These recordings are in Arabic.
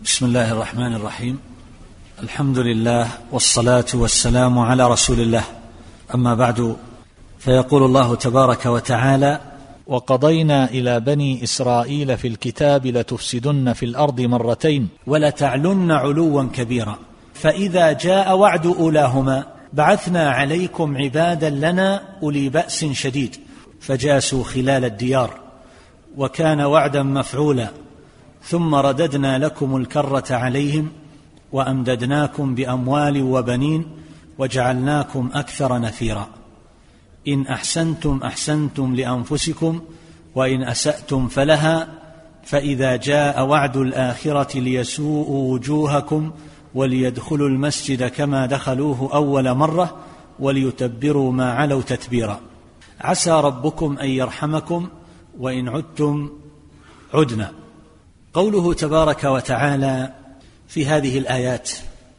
بسم الله الرحمن الرحيم. الحمد لله والصلاة والسلام على رسول الله. أما بعد، فيقول الله تبارك وتعالى: وقضينا إلى بني إسرائيل في الكتاب لتفسدن في الأرض مرتين ولتعلن علوا كبيرا فإذا جاء وعد أولاهما بعثنا عليكم عبادا لنا أولي بأس شديد فجاسوا خلال الديار وكان وعدا مفعولا ثم رددنا لكم الكرة عليهم وأمددناكم بأموال وبنين وجعلناكم أكثر نفيرا إن أحسنتم أحسنتم لأنفسكم وإن أسأتم فلها فإذا جاء وعد الآخرة ليسوءوا وجوهكم وليدخلوا المسجد كما دخلوه أول مرة وليتبروا ما علوا تتبيرا عسى ربكم أن يرحمكم وإن عدتم عدنا. قوله تبارك وتعالى في هذه الآيات: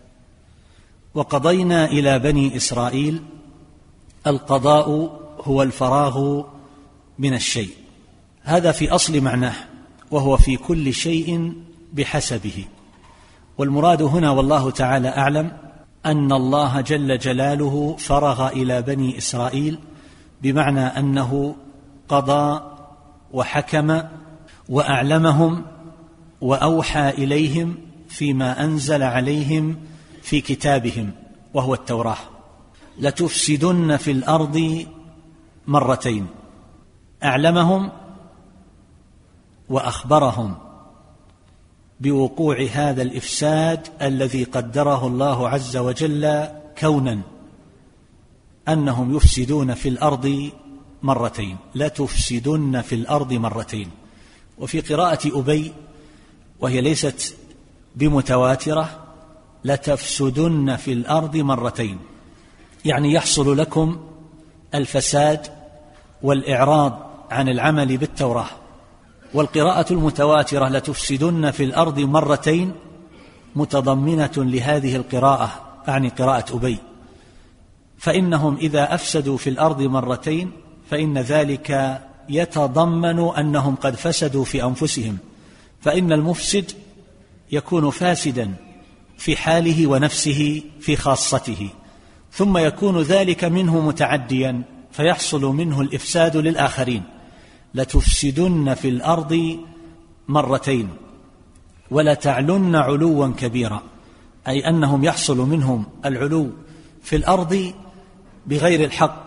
وقضينا إلى بني إسرائيل، القضاء هو الفراغ من الشيء، هذا في أصل معناه، وهو في كل شيء بحسبه. والمراد هنا والله تعالى أعلم أن الله جل جلاله فرغ إلى بني إسرائيل، بمعنى أنه قضى وحكم وأعلمهم وأوحى إليهم فيما أنزل عليهم في كتابهم وهو التوراة. لتفسدن في الأرض مرتين، أعلمهم وأخبرهم بوقوع هذا الإفساد الذي قدره الله عز وجل كونا، أنهم يفسدون في الأرض مرتين. لتفسدن في الأرض مرتين. وفي قراءة أبي وهي ليست بمتواترة: لتفسدن في الأرض مرتين، يعني يحصل لكم الفساد والإعراض عن العمل بالتوراة. والقراءة المتواترة: لتفسدن في الأرض مرتين، متضمنة لهذه القراءة، يعني قراءة أبي، فإنهم إذا أفسدوا في الأرض مرتين فإن ذلك يتضمن أنهم قد فسدوا في أنفسهم، فإن المفسد يكون فاسدا في حاله ونفسه في خاصته، ثم يكون ذلك منه متعديا فيحصل منه الإفساد للآخرين. لتفسدن في الأرض مرتين ولتعلن علوا كبيرا، أي أنهم يحصل منهم العلو في الأرض بغير الحق.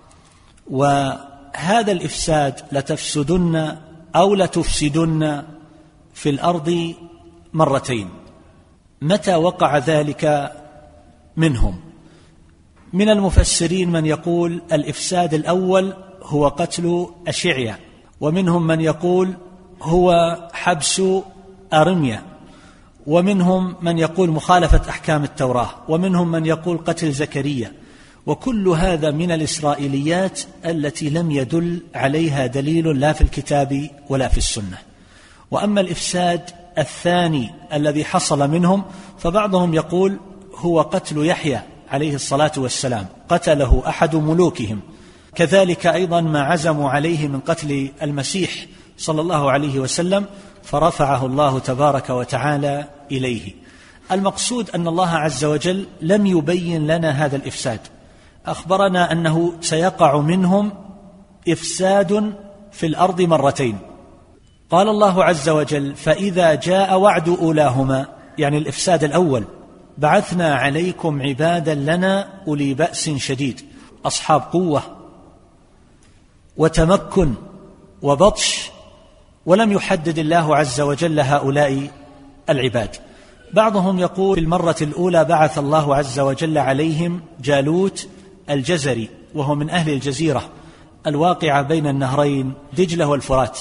وهذا الإفساد لتفسدن أو لتفسدن في الأرض مرتين، متى وقع ذلك منهم؟ من المفسرين من يقول الإفساد الأول هو قتل أشعيا، ومنهم من يقول هو حبس أرميا، ومنهم من يقول مخالفة أحكام التوراة، ومنهم من يقول قتل زكريا. وكل هذا من الإسرائيليات التي لم يدل عليها دليل لا في الكتاب ولا في السنة. وأما الإفساد الثاني الذي حصل منهم فبعضهم يقول هو قتل يحيى عليه الصلاة والسلام، قتله أحد ملوكهم، كذلك أيضا ما عزموا عليه من قتل المسيح صلى الله عليه وسلم فرفعه الله تبارك وتعالى إليه. المقصود أن الله عز وجل لم يبين لنا هذا الإفساد، أخبرنا أنه سيقع منهم إفساد في الأرض مرتين. قال الله عز وجل: فإذا جاء وعد أولاهما، يعني الإفساد الأول، بعثنا عليكم عبادا لنا أولي بأس شديد، أصحاب قوة وتمكن وبطش، ولم يحدد الله عز وجل هؤلاء العباد. بعضهم يقول في المرة الأولى بعث الله عز وجل عليهم جالوت الجزري، وهو من أهل الجزيرة الواقعة بين النهرين دجلة والفرات،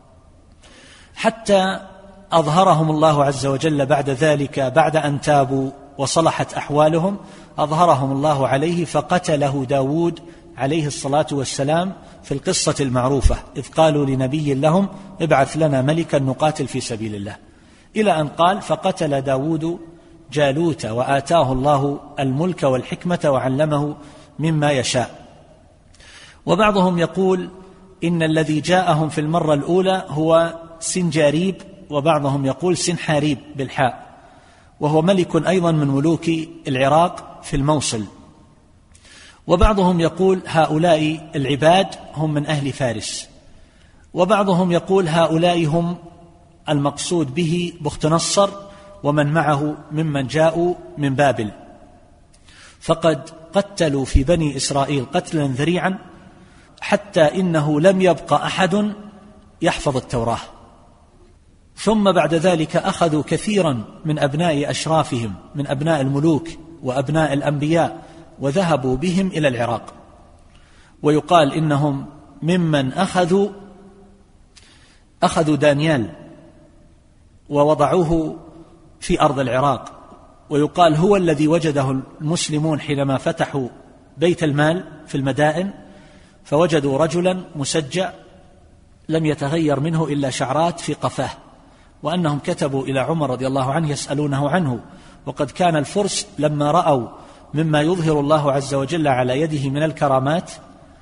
حتى أظهرهم الله عز وجل بعد ذلك، بعد أن تابوا وصلحت أحوالهم، أظهرهم الله عليه فقتله داود عليه الصلاة والسلام في القصة المعروفة، إذ قالوا لنبي لهم: ابعث لنا ملكا نقاتل في سبيل الله، إلى أن قال: فقتل داود جالوت وآتاه الله الملك والحكمة وعلمه مما يشاء. وبعضهم يقول إن الذي جاءهم في المرة الأولى هو سنجاريب وبعضهم يقول سنحاريب بالحاء، وهو ملك أيضا من ملوك العراق في الموصل. وبعضهم يقول هؤلاء العباد هم من أهل فارس، وبعضهم يقول هؤلاء هم المقصود به بختنصر ومن معه ممن جاءوا من بابل، فقد قتلوا في بني إسرائيل قتلا ذريعا حتى إنه لم يبق أحد يحفظ التوراة. ثم بعد ذلك أخذوا كثيرا من أبناء أشرافهم من أبناء الملوك وأبناء الأنبياء وذهبوا بهم إلى العراق، ويقال إنهم ممن أخذوا دانيال ووضعوه في أرض العراق، ويقال هو الذي وجده المسلمون حينما فتحوا بيت المال في المدائن، فوجدوا رجلا مسجع لم يتغير منه إلا شعرات في قفاه، وأنهم كتبوا إلى عمر رضي الله عنه يسألونه عنه. وقد كان الفرس لما رأوا مما يظهر الله عز وجل على يده من الكرامات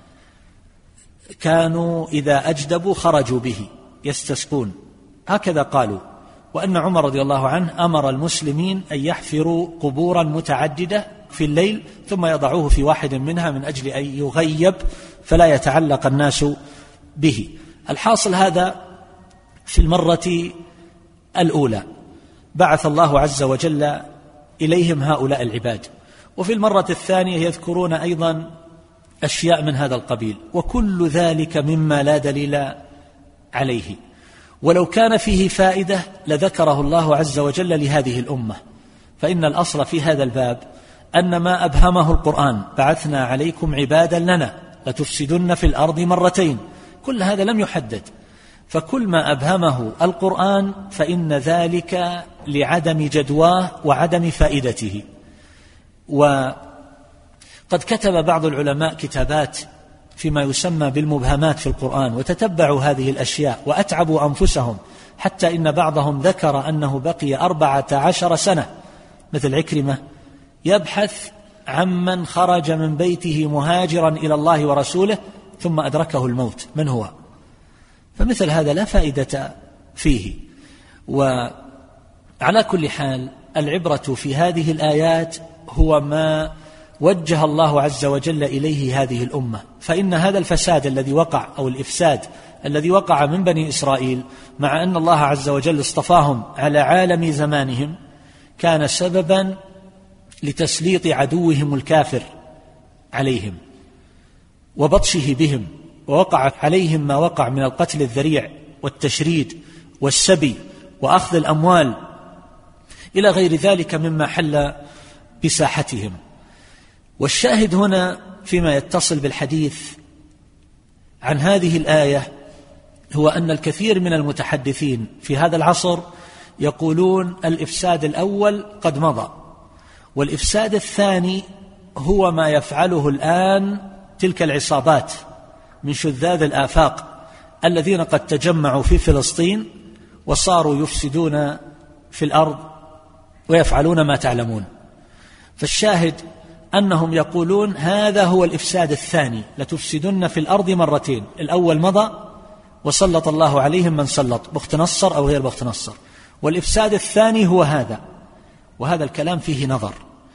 كانوا إذا أجدبوا خرجوا به يستسقون، هكذا قالوا. وأن عمر رضي الله عنه أمر المسلمين أن يحفروا قبورا متعددة في الليل ثم يضعوه في واحد منها من أجل أن يغيب فلا يتعلق الناس به. الحاصل هذا في المرة الأولى بعث الله عز وجل إليهم هؤلاء العباد، وفي المرة الثانية يذكرون أيضا أشياء من هذا القبيل، وكل ذلك مما لا دليل عليه. ولو كان فيه فائدة لذكره الله عز وجل لهذه الأمة، فإن الأصل في هذا الباب أن ما أبهمه القرآن بعثنا عليكم عبادا لنا لتفسدن في الأرض مرتين، كل هذا لم يحدد، فكل ما أبهمه القرآن فإن ذلك لعدم جدواه وعدم فائدته. وقد كتب بعض العلماء كتابات فيما يسمى بالمبهمات في القرآن، وتتبعوا هذه الأشياء وأتعبوا أنفسهم، حتى إن بعضهم ذكر أنه بقي 14 سنة مثل عكرمة يبحث عمن خرج من بيته مهاجرا إلى الله ورسوله ثم أدركه الموت من هو، فمثل هذا لا فائدة فيه. وعلى كل حال العبرة في هذه الآيات هو ما وجه الله عز وجل إليه هذه الأمة، فإن هذا الفساد الذي وقع أو الإفساد الذي وقع من بني إسرائيل مع أن الله عز وجل اصطفاهم على عالم زمانهم كان سببا لتسليط عدوهم الكافر عليهم وبطشه بهم، ووقع عليهم ما وقع من القتل الذريع والتشريد والسبي وأخذ الأموال إلى غير ذلك مما حل بساحتهم. والشاهد هنا فيما يتصل بالحديث عن هذه الآية هو أن الكثير من المتحدثين في هذا العصر يقولون الإفساد الأول قد مضى، والإفساد الثاني هو ما يفعله الآن تلك العصابات من شذاذ الآفاق الذين قد تجمعوا في فلسطين وصاروا يفسدون في الأرض ويفعلون ما تعلمون. فالشاهد أنهم يقولون هذا هو الإفساد الثاني، لتفسدن في الأرض مرتين، الأول مضى وسلط الله عليهم من سلط بختنصر أو غير بختنصر، والإفساد الثاني هو هذا. وهذا الكلام فيه نظر،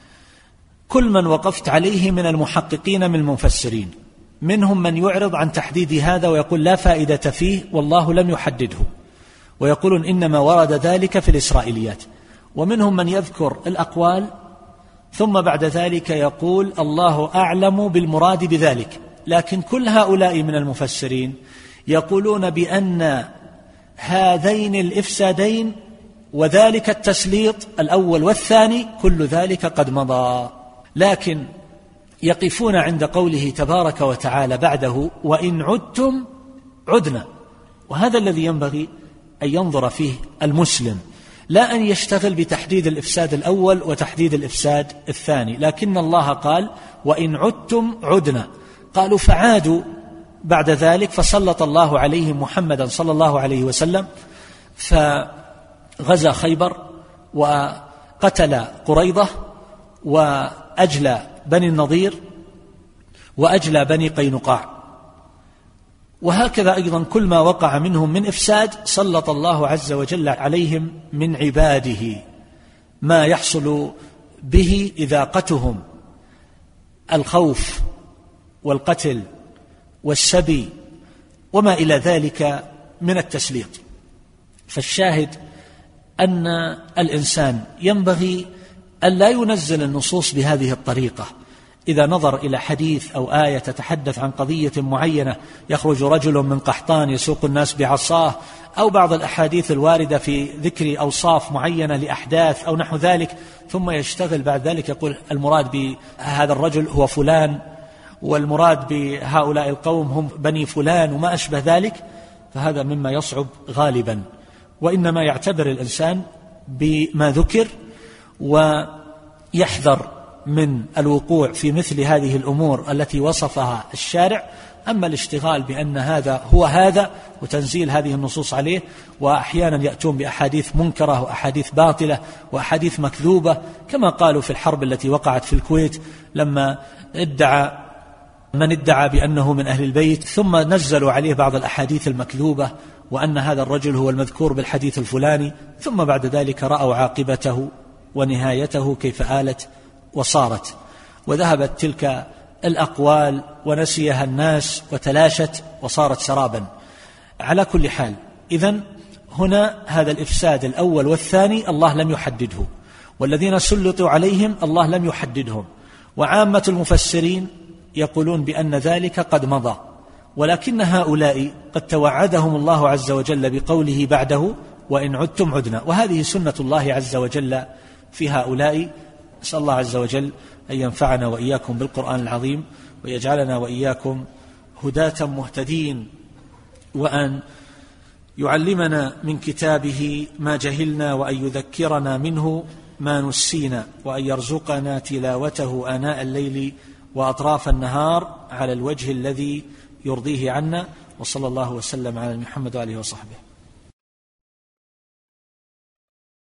كل من وقفت عليه من المحققين من المفسرين منهم من يعرض عن تحديد هذا ويقول لا فائدة فيه والله لم يحدده، ويقولون إنما ورد ذلك في الإسرائيليات، ومنهم من يذكر الأقوال ثم بعد ذلك يقول الله أعلم بالمراد بذلك. لكن كل هؤلاء من المفسرين يقولون بأن هذين الإفسادين وذلك التسليط الأول والثاني كل ذلك قد مضى، لكن يقفون عند قوله تبارك وتعالى بعده وإن عدتم عدنا. وهذا الذي ينبغي أن ينظر فيه المسلم، لا أن يشتغل بتحديد الإفساد الأول وتحديد الإفساد الثاني، لكن الله قال وإن عدتم عدنا، قالوا فعادوا بعد ذلك فسلط الله عليهم محمدا صلى الله عليه وسلم فغزا خيبر وقتل قريضة وأجلى بني النضير وأجلى بني قينقاع. وهكذا أيضا كل ما وقع منهم من إفساد سلط الله عز وجل عليهم من عباده ما يحصل به إذاقتهم الخوف والقتل والسبي وما إلى ذلك من التسليط. فالشاهد أن الإنسان ينبغي أن لا ينزل النصوص بهذه الطريقة. إذا نظر إلى حديث أو آية تتحدث عن قضية معينة، يخرج رجل من قحطان يسوق الناس بعصاه، أو بعض الأحاديث الواردة في ذكر أوصاف معينة لأحداث أو نحو ذلك، ثم يشتغل بعد ذلك يقول المراد بهذا الرجل هو فلان، والمراد بهؤلاء القوم هم بني فلان وما أشبه ذلك، فهذا مما يصعب غالبا. وإنما يعتبر الإنسان بما ذكر ويحذر من الوقوع في مثل هذه الأمور التي وصفها الشارع. أما الاشتغال بأن هذا هو هذا وتنزيل هذه النصوص عليه، وأحيانا يأتون بأحاديث منكرة وأحاديث باطلة وأحاديث مكذوبة، كما قالوا في الحرب التي وقعت في الكويت لما ادعى من ادعى بأنه من أهل البيت، ثم نزلوا عليه بعض الأحاديث المكذوبة وأن هذا الرجل هو المذكور بالحديث الفلاني، ثم بعد ذلك رأوا عاقبته ونهايته كيف آلت وصارت، وذهبت تلك الأقوال ونسيها الناس وتلاشت وصارت سرابا. على كل حال، إذن هنا هذا الإفساد الأول والثاني الله لم يحدده، والذين سلطوا عليهم الله لم يحددهم، وعامة المفسرين يقولون بأن ذلك قد مضى، ولكن هؤلاء قد توعدهم الله عز وجل بقوله بعده وإن عدتم عدنا، وهذه سنة الله عز وجل في هؤلاء. نسأل الله عز وجل أن ينفعنا وإياكم بالقرآن العظيم، ويجعلنا وإياكم هداة مهتدين، وأن يعلمنا من كتابه ما جهلنا، وأن يذكرنا منه ما نسينا، وأن يرزقنا تلاوته آناء الليل وأطراف النهار على الوجه الذي يرضيه عنا. وصلى الله وسلم على محمد وآله وصحبه.